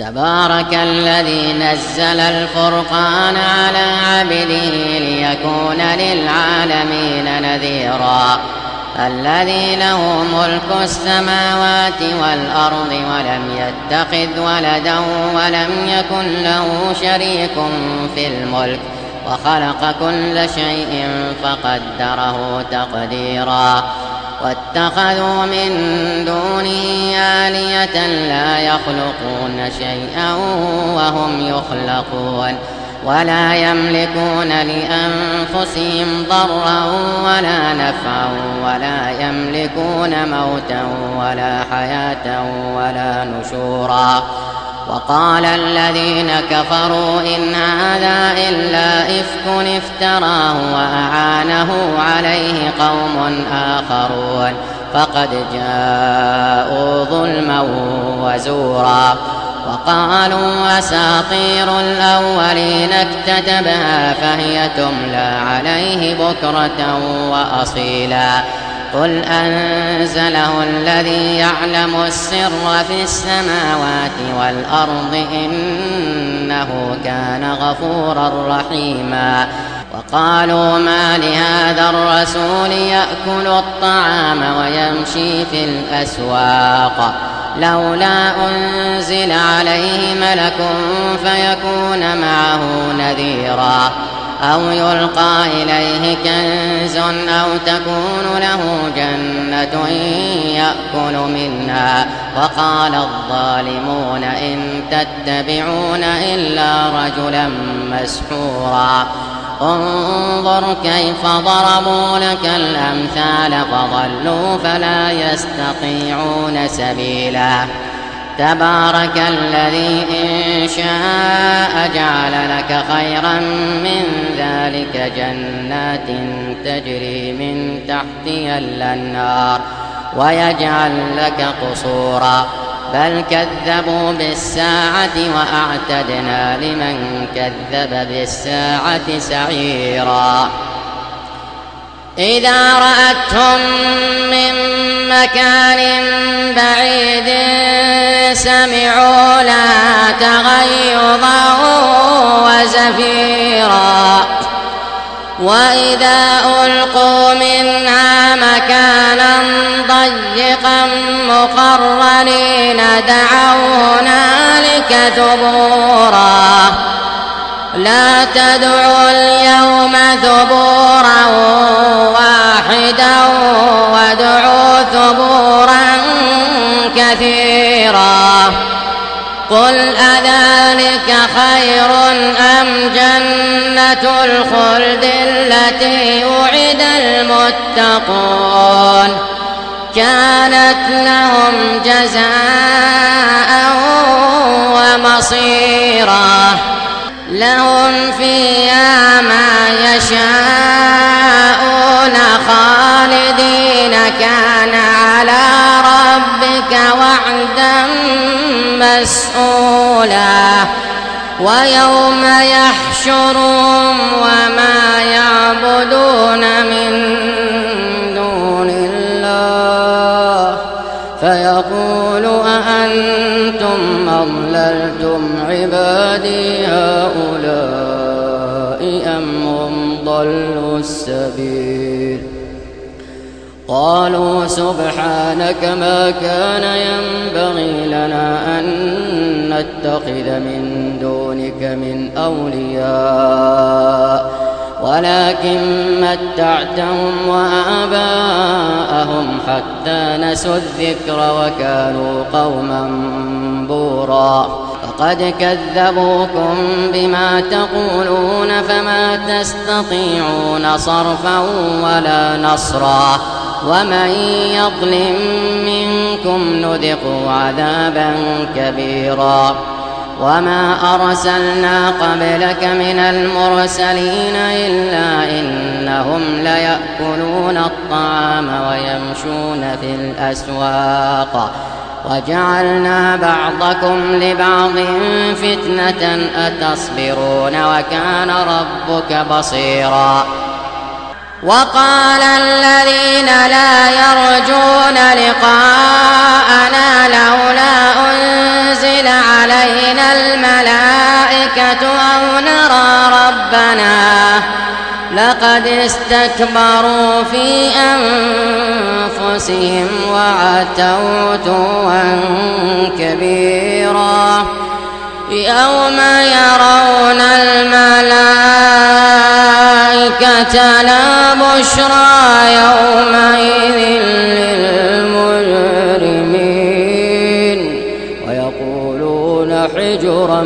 تبارك الذي نزل الفرقان على عبده ليكون للعالمين نذيرا الذي له ملك السماوات والأرض ولم يتخذ ولدا ولم يكن له شريك في الملك وخلق كل شيء فقدره تقديرا واتخذوا من دونه آلهة لا يخلقون شيئا وهم يخلقون ولا يملكون لأنفسهم ضرا ولا نفعا ولا يملكون موتا ولا حياة ولا نشورا وقال الذين كفروا إن هذا إلا إفك افتراه وأعانه عليه قوم آخرون فقد جاءوا ظلما وزورا وقالوا أساطير الأولين اكتتبها فهي تملى عليه بكرة وأصيلا قل أنزله الذي يعلم السر في السماوات والأرض إنه كان غفورا رحيما وقالوا ما لهذا الرسول يأكل الطعام ويمشي في الأسواق لولا أنزل عليه ملك فيكون معه نذيرا أو يلقى إليه كنز أو تكون له جنة يأكل منها وقال الظالمون إن تتبعون إلا رجلا مسحورا انظر كيف ضربوا لك الأمثال فضلوا فلا يستطيعون سبيلا تبارك الذي إن شاء جعل لك خيرا من ذلك جنات تجري من تحتها الأنهار ويجعل لك قصورا بل كذبوا بالساعة وأعتدنا لمن كذب بالساعة سعيرا إذا رأتهم من مكان بعيد سمعوا لها تغيظا وزفيرا وإذا ألقوا منها مكانا ضيقا مقرنين دعوا هنالك ثبورا لا تدعوا اليوم ثبورا واحدا وادعوا ثبورا كثيرا قل أذلك خير أم جنة الخلد التي وعد المتقون كانت لهم جزاء ومصيرا لهم فيها ما يشاءون خالدين كان على ربك وعدا مسئولا ويوم يحشرهم وما يعبدون من دون الله فيقول أأنتم أضللتم عبادي هؤلاء أم هم ضلوا السبيل قالوا سبحانك ما كان ينبغي لنا أن نتخذ من دونك من أولياء ولكن متعتهم وآباءهم حتى نسوا الذكر وكانوا قوما بورا فقد كذبوكم بما تقولون فما تستطيعون صرفا ولا نصرا ومن يظلم منكم نذقه عذابا كبيرا وما أرسلنا قبلك من المرسلين إلا إنهم ليأكلون الطعام ويمشون في الأسواق وجعلنا بعضكم لبعض فتنة أتصبرون وكان ربك بصيرا وقال الذين لا يرجون لقاءنا لولا أنزل علينا ربنا لقد استكبروا في أنفسهم وعتوا عتوا كبيرا يوم يرون الملائكة لا بشرى يومئذ للمجرمين ويقولون حجرا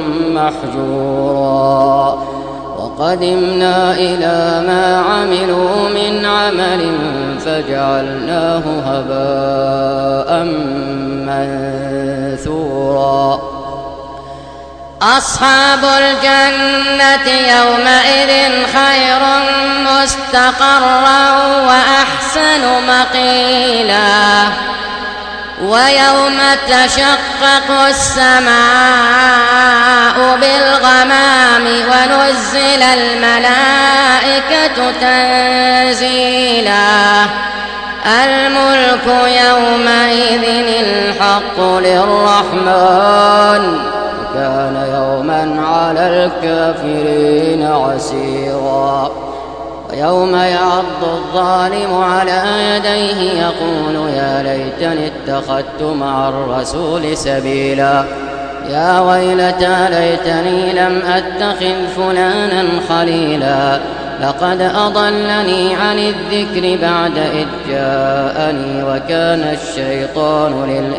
محجورا وقدمنا إلى ما عملوا من عمل فجعلناه هباء منثورا أصحاب الجنة يومئذ خير مستقرا وأحسن مقيلا ويوم تشقق السماء بالغمام ونزل الملائكة تنزيلا الملك يومئذ الحق للرحمن كان يوما على الكافرين عسيرا ويوم يعض الظالم على يديه يقول يا ليتني اتخذت مع الرسول سبيلا يا ويلتى ليتني لم أتخذ فلانا خليلا لقد أضلني عن الذكر بعد إذ جاءني وكان الشيطان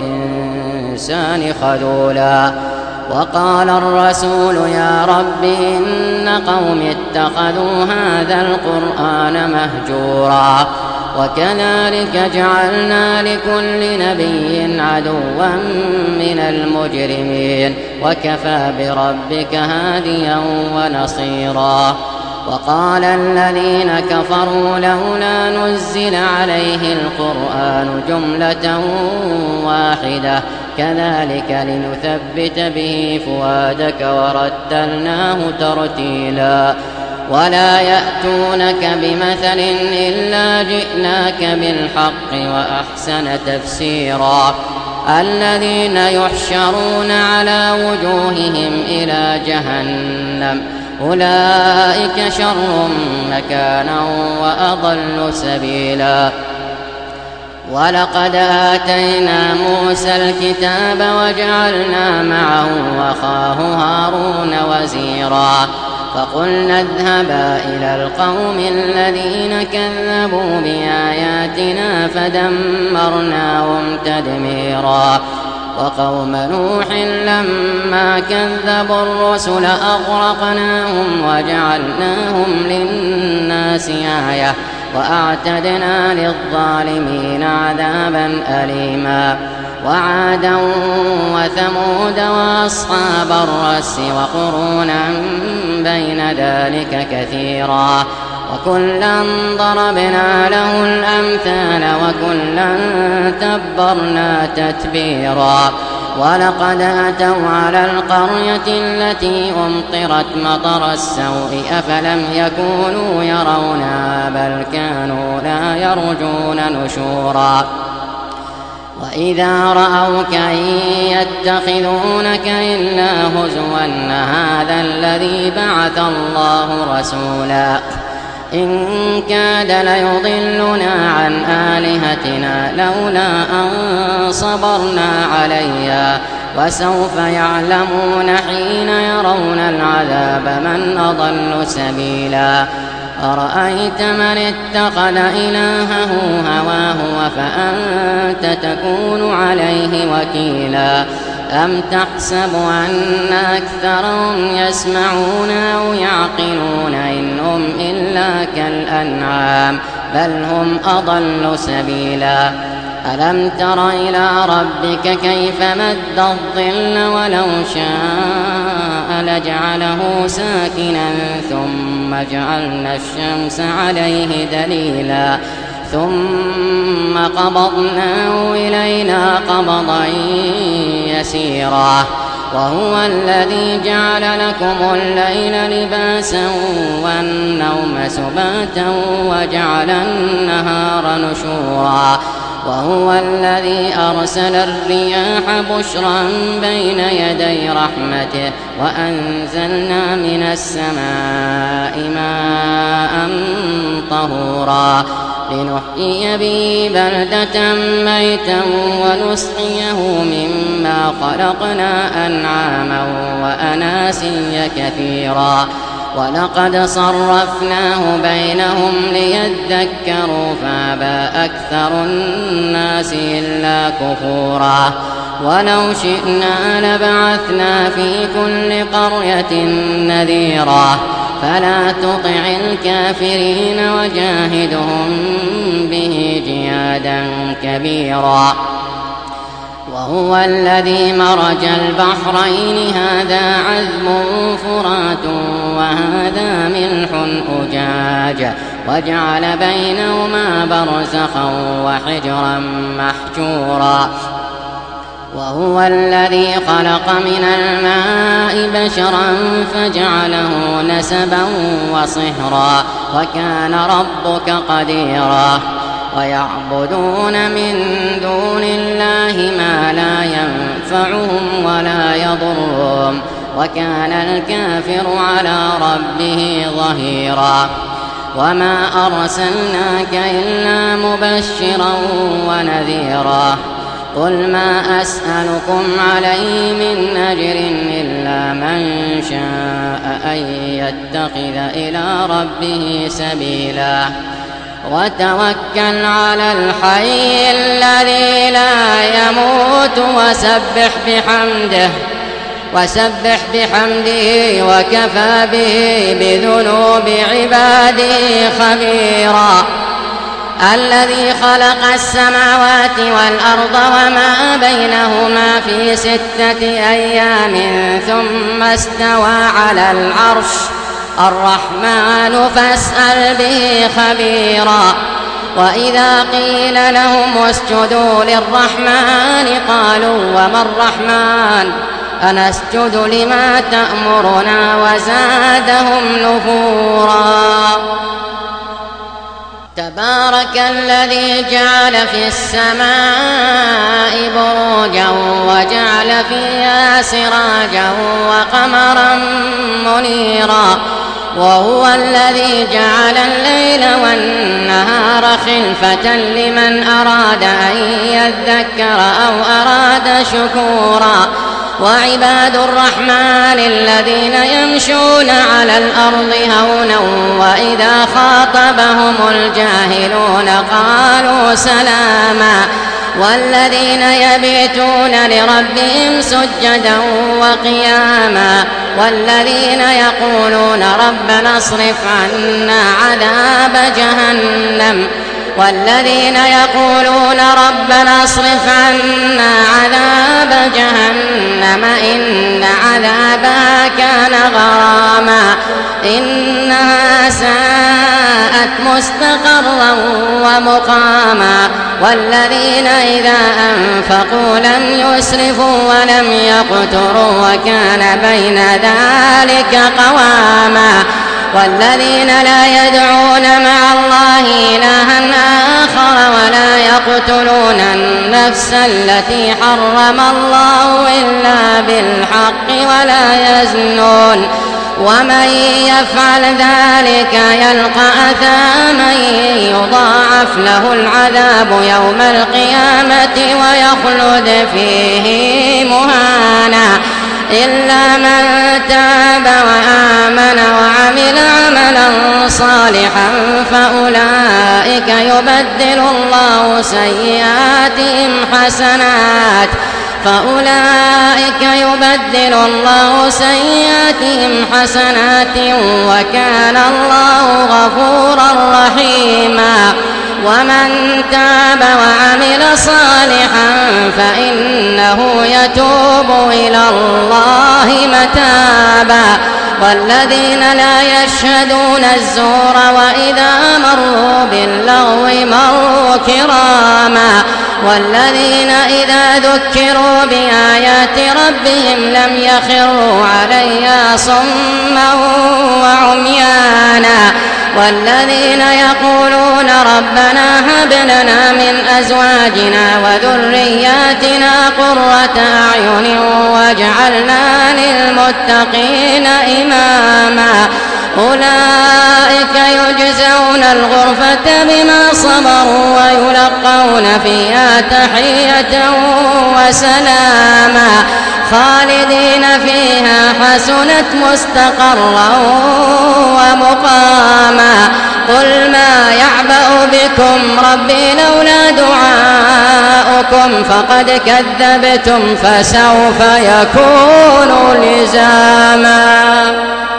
للإنسان خذولا وقال الرسول يا رب إن قوم اتخذوا هذا القرآن مهجورا وكذلك جعلنا لكل نبي عدوا من المجرمين وكفى بربك هاديا ونصيرا وقال الذين كفروا لولا نزل عليه القرآن جملة واحدة كذلك لنثبت به فؤادك ورتلناه ترتيلا ولا يأتونك بمثل إلا جئناك بالحق وأحسن تفسيرا الذين يحشرون على وجوههم إلى جهنم أولئك شر مكانا وأضل سبيلا ولقد آتينا موسى الكتاب وجعلنا معه أخاه هارون وزيرا فقلنا اذهبا إلى القوم الذين كذبوا بآياتنا فدمرناهم تدميرا وقوم نوح لما كذبوا الرسل أغرقناهم وجعلناهم للناس آية وأعتدنا للظالمين عذابا أليما وعادا وثمود وأصحاب الرس وقرونا بين ذلك كثيرا وكلا ضربنا له الأمثال وكلا تبرنا تتبيرا ولقد أتوا على القرية التي أمطرت مطر السوء أفلم يكونوا يرونها بل كانوا لا يرجون نشورا وإذا رأوك إن يتخذونك إلا هزوا هذا الذي بعث الله رسولا إن كاد ليضلنا عن آلهتنا لولا أن صبرنا عليها وسوف يعلمون حين يرون العذاب من أضل سبيلا أرأيت من اتخذ إلهه هواه فأنت تكون عليه وكيلا أم تحسب أن أكثرهم يسمعون أو يعقلون إن هم إلا كالأنعام بل هم أضل سبيلا ألم تر إلى ربك كيف مد الظل ولو شاء لجعله ساكنا ثم جعلنا الشمس عليه دليلا ثم قبضناه إلينا قبضا يسيرا وهو الذي جعل لكم الليل لباسا والنوم سباتا وجعل النهار نشورا وهو الذي أرسل الرياح بشرا بين يدي رحمته وأنزلنا من السماء ماء طهورا لنحيي به بلدة ميتا ونسقيه مما خلقنا أنعاما وأناسيا كثيرا ولقد صرفناه بينهم ليذكروا فأبى أكثر الناس إلا كفورا ولو شئنا لبعثنا في كل قرية نذيرا فلا تطع الكافرين وجاهدهم به جهادا كبيرا وهو الذي مرج البحرين هذا عذب فرات وهذا ملح أجاج وجعل بينهما برزخا وحجرا محجورا وهو الذي خلق من الماء بشرا فجعله نسبا وصهرا وكان ربك قديرا ويعبدون من دون الله ما لا ينفعهم ولا يضرهم وكان الكافر على ربه ظهيرا وما أرسلناك إلا مبشرا ونذيرا قل ما أسألكم عليه من أجر إلا من شاء أن يتخذ إلى ربه سبيلا وتوكل على الحي الذي لا يموت وسبح بحمده وكفى به بذنوب عباده خبيرا الذي خلق السماوات والأرض وما بينهما في 6 أيام ثم استوى على العرش الرحمن فاسأل به خبيرا وإذا قيل لهم اسجدوا للرحمن قالوا وما الرحمن أنسجد لما تأمرنا وزادهم نفورا تبارك الذي جعل في السماء بروجا وجعل فيها سراجا وقمرا منيرا وهو الذي جعل الليل والنهار خلفة لمن أراد أن يذكر أو أراد شكورا وعباد الرحمن الذين يمشون على الأرض هونا وإذا خاطبهم الجاهلون قالوا سلاما والذين يبيتون لربهم سجدا وقياما والذين يقولون ربنا اصرف عنا عذاب جهنم إن عذابها كان غراما إنها ساءت مستقرا ومقاما والذين إذا أنفقوا لم يسرفوا ولم يقتروا وكان بين ذلك قواما والذين لا يدعون مع الله إلها آخر ولا يقتلون النفس التي حرم الله إلا بالحق ولا يزنون ومن يفعل ذلك يلقى أثاما يضاعف له العذاب يوم القيامة ويخلد فيه مهانا إلا من تاب وآمن وعمل عملا صالحا فأولئك يبدل الله سيئاتهم حسنات وكان الله غفورا رحيما ومن تاب وعمل صالحا فإنه يتوب إلى الله متابا والذين لا يشهدون الزور وإذا مروا باللغو مروا كراما والذين إذا ذكروا بآيات ربهم لم يخروا عليها صما وعميانا والذين يقولون ربنا هب لنا من أزواجنا وذرياتنا قرة أعين واجعلنا للمتقين إماما أولئك يجزون الغرفة بما صبروا ويلقون فيها تحية وسلاما خالدين فيها حسنت مستقرا ومقاما قل ما يعبأ بكم ربي لولا دعاؤكم فقد كذبتم فسوف يكون لزاما.